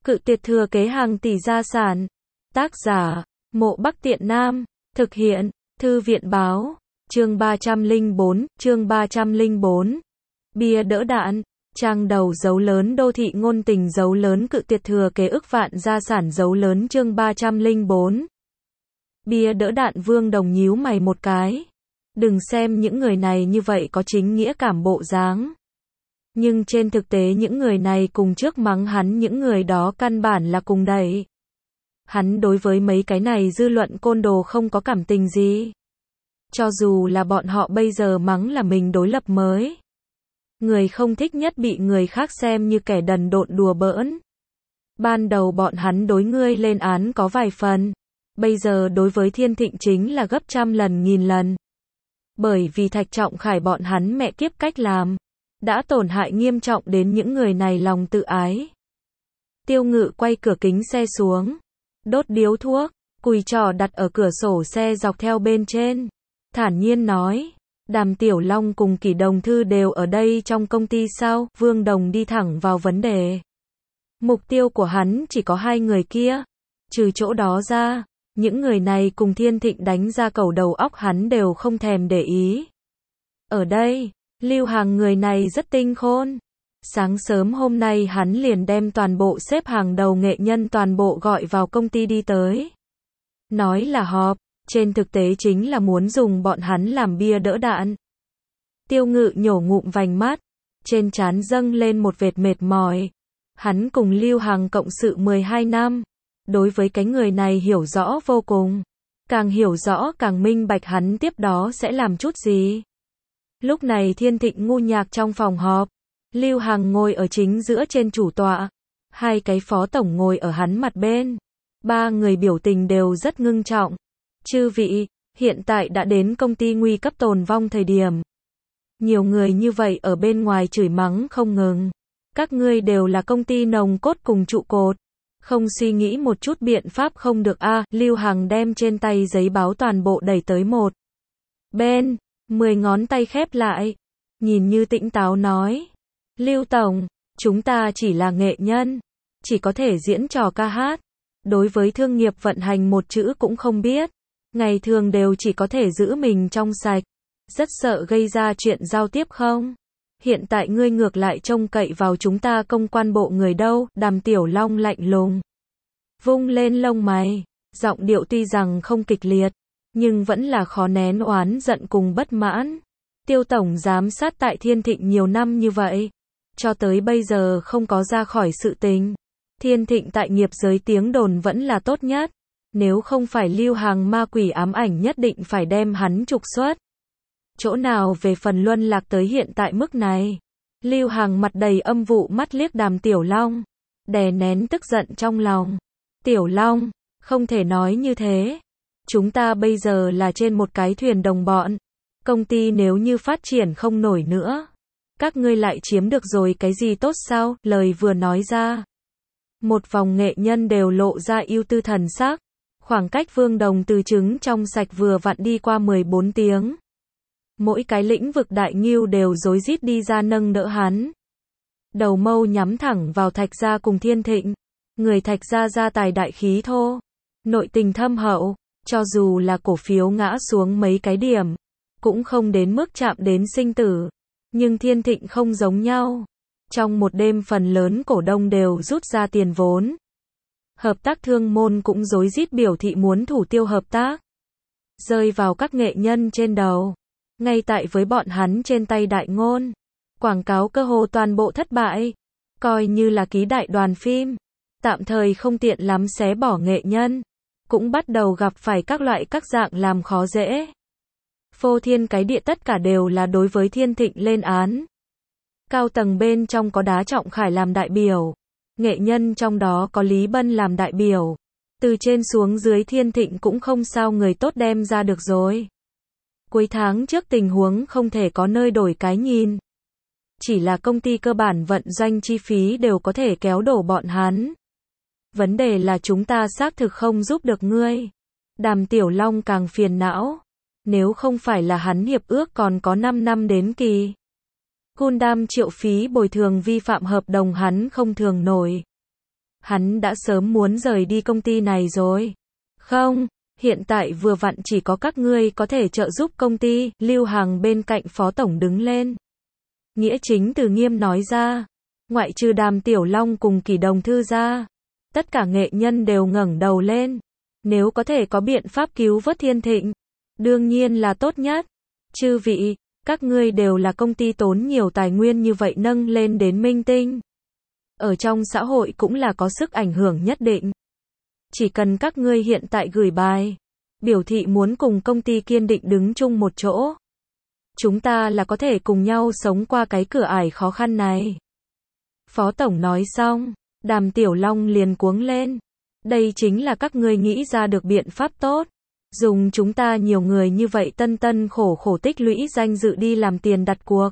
Cự tuyệt thừa kế hàng tỷ gia sản. Tác giả, Mộ Bắc Tiện Nam. Thực hiện, Thư viện báo. Chương 304. Bia đỡ đạn. Trang đầu dấu lớn đô thị ngôn tình dấu lớn cự tuyệt thừa kế ức vạn gia sản dấu lớn chương 304. Bia đỡ đạn Vương Đồng nhíu mày một cái. Đừng xem những người này như vậy có chính nghĩa cảm bộ dáng. Nhưng trên thực tế những người này cùng trước mắng hắn những người đó căn bản là cùng đẩy. Hắn đối với mấy cái này dư luận côn đồ không có cảm tình gì. Cho dù là bọn họ bây giờ mắng là mình đối lập mới. Người không thích nhất bị người khác xem như kẻ đần độn đùa bỡn. Ban đầu bọn hắn đối ngươi lên án có vài phần. Bây giờ đối với Thiên Thịnh chính là gấp trăm lần nghìn lần. Bởi vì Thạch Trọng Khải bọn hắn mẹ kiếp cách làm. Đã tổn hại nghiêm trọng đến những người này lòng tự ái. Tiêu Ngự quay cửa kính xe xuống. Đốt điếu thuốc. Cùi trỏ đặt ở cửa sổ xe dọc theo bên trên. Thản nhiên nói. Đàm Tiểu Long cùng Kỷ Đồng Thư đều ở đây trong công ty sao? Vương Đồng đi thẳng vào vấn đề. Mục tiêu của hắn chỉ có hai người kia. Trừ chỗ đó ra, những người này cùng Thiên Thịnh đánh ra cầu đầu óc hắn đều không thèm để ý. Ở đây, Lưu Hàng người này rất tinh khôn. Sáng sớm hôm nay hắn liền đem toàn bộ xếp hàng đầu nghệ nhân toàn bộ gọi vào công ty đi tới. Nói là họp. Trên thực tế chính là muốn dùng bọn hắn làm bia đỡ đạn. Tiêu Ngự nhổ ngụm vành mắt. Trên trán dâng lên một vệt mệt mỏi. Hắn cùng Lưu Hằng cộng sự 12 năm. Đối với cái người này hiểu rõ vô cùng. Càng hiểu rõ càng minh bạch hắn tiếp đó sẽ làm chút gì. Lúc này Thiên Thịnh ngu nhạc trong phòng họp. Lưu Hằng ngồi ở chính giữa trên chủ tọa. Hai cái phó tổng ngồi ở hắn mặt bên. Ba người biểu tình đều rất ngưng trọng. Chư vị, hiện tại đã đến công ty nguy cấp tồn vong thời điểm. Nhiều người như vậy ở bên ngoài chửi mắng không ngừng. Các ngươi đều là công ty nòng cốt cùng trụ cột. Không suy nghĩ một chút biện pháp không được a. Lưu Hằng đem trên tay giấy báo toàn bộ đẩy tới một bên, 10 ngón tay khép lại. Nhìn như tĩnh táo nói. Lưu Tổng, chúng ta chỉ là nghệ nhân. Chỉ có thể diễn trò ca hát. Đối với thương nghiệp vận hành một chữ cũng không biết. Ngày thường đều chỉ có thể giữ mình trong sạch. Rất sợ gây ra chuyện giao tiếp không? Hiện tại ngươi ngược lại trông cậy vào chúng ta công quan bộ người đâu? Đàm Tiểu Long lạnh lùng. Vung lên lông mày. Giọng điệu tuy rằng không kịch liệt. Nhưng vẫn là khó nén oán giận cùng bất mãn. Tiêu Tổng giám sát tại Thiên Thịnh nhiều năm như vậy. Cho tới bây giờ không có ra khỏi sự tình. Thiên Thịnh tại nghiệp giới tiếng đồn vẫn là tốt nhất. Nếu không phải Lưu Hằng ma quỷ ám ảnh nhất định phải đem hắn trục xuất. Chỗ nào về phần luân lạc tới hiện tại mức này. Lưu Hằng mặt đầy âm vụ mắt liếc Đàm Tiểu Long. Đè nén tức giận trong lòng. Tiểu Long, không thể nói như thế. Chúng ta bây giờ là trên một cái thuyền đồng bọn. Công ty nếu như phát triển không nổi nữa. Các ngươi lại chiếm được rồi cái gì tốt sao? Lời vừa nói ra. Một vòng nghệ nhân đều lộ ra ưu tư thần sắc. Khoảng cách Vương Đồng từ trứng trong sạch vừa vặn đi qua 14 tiếng. Mỗi cái lĩnh vực đại ngưu đều rối rít đi ra nâng đỡ hắn. Đầu mâu nhắm thẳng vào Thạch gia cùng Thiên Thịnh. Người Thạch gia gia tài đại khí thô. Nội tình thâm hậu. Cho dù là cổ phiếu ngã xuống mấy cái điểm. Cũng không đến mức chạm đến sinh tử. Nhưng Thiên Thịnh không giống nhau. Trong một đêm phần lớn cổ đông đều rút ra tiền vốn. Hợp tác thương môn cũng rối rít biểu thị muốn thủ tiêu hợp tác. Rơi vào các nghệ nhân trên đầu. Ngay tại với bọn hắn trên tay đại ngôn. Quảng cáo cơ hồ toàn bộ thất bại. Coi như là ký đại đoàn phim. Tạm thời không tiện lắm xé bỏ nghệ nhân. Cũng bắt đầu gặp phải các loại các dạng làm khó dễ. Phô thiên cái địa tất cả đều là đối với Thiên Thịnh lên án. Cao tầng bên trong có Đá Trọng Khải làm đại biểu. Nghệ nhân trong đó có Lý Bân làm đại biểu. Từ trên xuống dưới Thiên Thịnh cũng không sao người tốt đem ra được rồi. Cuối tháng trước tình huống không thể có nơi đổi cái nhìn. Chỉ là công ty cơ bản vận doanh chi phí đều có thể kéo đổ bọn hắn. Vấn đề là chúng ta xác thực không giúp được ngươi. Đàm Tiểu Long càng phiền não. Nếu không phải là hắn hiệp ước còn có 5 năm đến kỳ. Gundam triệu phí bồi thường vi phạm hợp đồng hắn không thường nổi. Hắn đã sớm muốn rời đi công ty này rồi. Không, hiện tại vừa vặn chỉ có các ngươi có thể trợ giúp công ty, Lưu Hằng bên cạnh phó tổng đứng lên. Nghĩa chính từ nghiêm nói ra, ngoại trừ Đàm Tiểu Long cùng Kỷ Đồng Thư ra, tất cả nghệ nhân đều ngẩng đầu lên. Nếu có thể có biện pháp cứu vớt Thiên Thịnh, đương nhiên là tốt nhất. Chư vị, các ngươi đều là công ty tốn nhiều tài nguyên như vậy nâng lên đến minh tinh. Ở trong xã hội cũng là có sức ảnh hưởng nhất định. Chỉ cần các ngươi hiện tại gửi bài, biểu thị muốn cùng công ty kiên định đứng chung một chỗ, chúng ta là có thể cùng nhau sống qua cái cửa ải khó khăn này. Phó tổng nói xong, Đàm Tiểu Long liền cuống lên. Đây chính là các ngươi nghĩ ra được biện pháp tốt. Dùng chúng ta nhiều người như vậy tân tân khổ khổ tích lũy danh dự đi làm tiền đặt cuộc.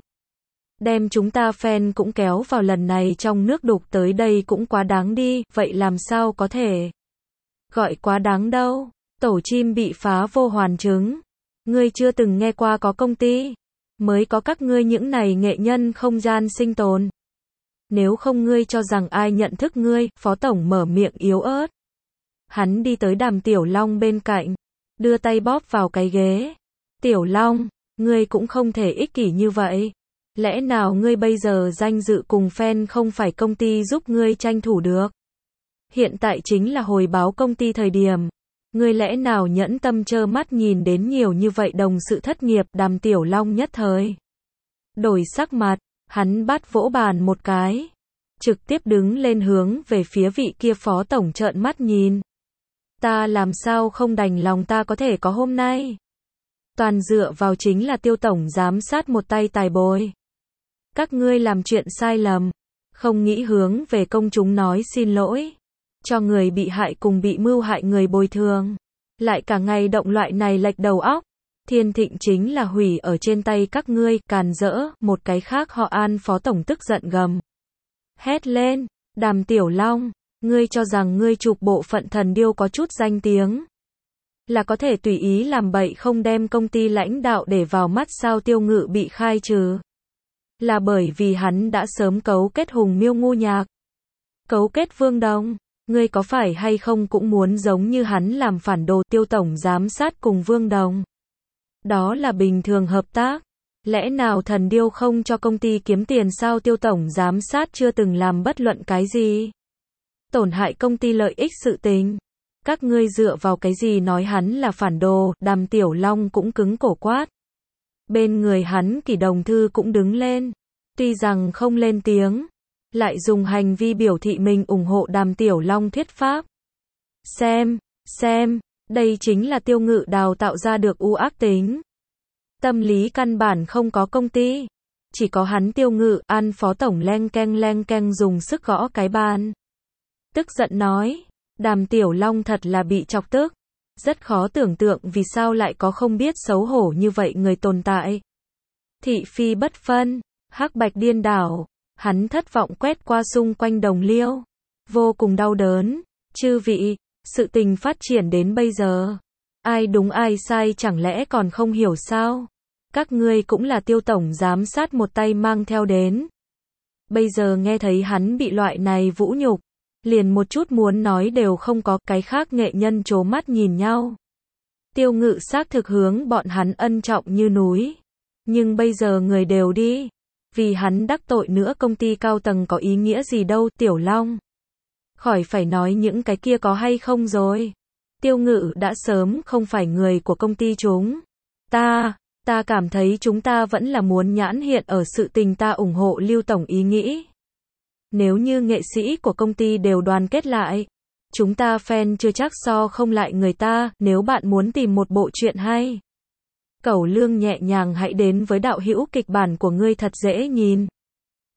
Đem chúng ta fan cũng kéo vào lần này trong nước đục tới đây cũng quá đáng đi, vậy làm sao có thể gọi quá đáng đâu. Tổ chim bị phá vô hoàn chứng. Ngươi chưa từng nghe qua có công ty mới có các ngươi những này nghệ nhân không gian sinh tồn. Nếu không ngươi cho rằng ai nhận thức ngươi, phó tổng mở miệng yếu ớt. Hắn đi tới Đàm Tiểu Long bên cạnh, đưa tay bóp vào cái ghế. Tiểu Long, ngươi cũng không thể ích kỷ như vậy. Lẽ nào ngươi bây giờ danh dự cùng fan không phải công ty giúp ngươi tranh thủ được? Hiện tại chính là hồi báo công ty thời điểm. Ngươi lẽ nào nhẫn tâm trơ mắt nhìn đến nhiều như vậy đồng sự thất nghiệp? Đàm Tiểu Long nhất thời đổi sắc mặt, hắn bắt vỗ bàn một cái, trực tiếp đứng lên hướng về phía vị kia phó tổng trợn mắt nhìn. Ta làm sao không đành lòng ta có thể có hôm nay? Toàn dựa vào chính là Tiêu tổng giám sát một tay tài bồi. Các ngươi làm chuyện sai lầm, không nghĩ hướng về công chúng nói xin lỗi, cho người bị hại cùng bị mưu hại người bồi thường, lại cả ngày động loại này lệch đầu óc. Thiên Thịnh chính là hủy ở trên tay các ngươi, càn rỡ. Một cái khác họ An phó tổng tức giận gầm hét lên, Đàm Tiểu Long, ngươi cho rằng ngươi chụp bộ phận Thần Điêu có chút danh tiếng là có thể tùy ý làm bậy không đem công ty lãnh đạo để vào mắt sao? Tiêu Ngự bị khai trừ là bởi vì hắn đã sớm cấu kết Hùng Miêu Ngu Nhạc, cấu kết Vương Đồng. Ngươi có phải hay không cũng muốn giống như hắn làm phản đồ? Tiêu tổng giám sát cùng Vương Đồng, đó là bình thường hợp tác. Lẽ nào Thần Điêu không cho công ty kiếm tiền sao? Tiêu tổng giám sát chưa từng làm bất luận cái gì tổn hại công ty lợi ích sự tình. Các ngươi dựa vào cái gì nói hắn là phản đồ? Đàm Tiểu Long cũng cứng cổ quát. Bên người hắn Kỷ Đồng Thư cũng đứng lên, tuy rằng không lên tiếng, lại dùng hành vi biểu thị mình ủng hộ Đàm Tiểu Long thuyết pháp. Xem, đây chính là Tiêu Ngự đào tạo ra được u ác tính. Tâm lý căn bản không có công ty, chỉ có hắn Tiêu Ngự. An phó tổng leng keng dùng sức gõ cái bàn. Tức giận nói, Đàm Tiểu Long thật là bị chọc tức. Rất khó tưởng tượng vì sao lại có không biết xấu hổ như vậy người tồn tại. Thị phi bất phân, hắc bạch điên đảo. Hắn thất vọng quét qua xung quanh đồng liêu, vô cùng đau đớn. Chư vị, sự tình phát triển đến bây giờ, ai đúng ai sai chẳng lẽ còn không hiểu sao? Các ngươi cũng là Tiêu tổng giám sát một tay mang theo đến. Bây giờ nghe thấy hắn bị loại này vũ nhục, liền một chút muốn nói đều không có. Cái khác nghệ nhân trố mắt nhìn nhau. Tiêu Ngự xác thực hướng bọn hắn ân trọng như núi, nhưng bây giờ người đều đi, vì hắn đắc tội nữa công ty cao tầng có ý nghĩa gì đâu? Tiểu Long, khỏi phải nói những cái kia có hay không rồi. Tiêu Ngự đã sớm không phải người của công ty chúng ta cảm thấy chúng ta vẫn là muốn nhãn hiện ở sự tình. Ta ủng hộ Lưu tổng ý nghĩ. Nếu như nghệ sĩ của công ty đều đoàn kết lại, chúng ta fan chưa chắc so không lại người ta. Nếu bạn muốn tìm một bộ truyện hay, cẩu lương nhẹ nhàng hãy đến với Đạo Hữu Kịch Bản của ngươi thật dễ nhìn.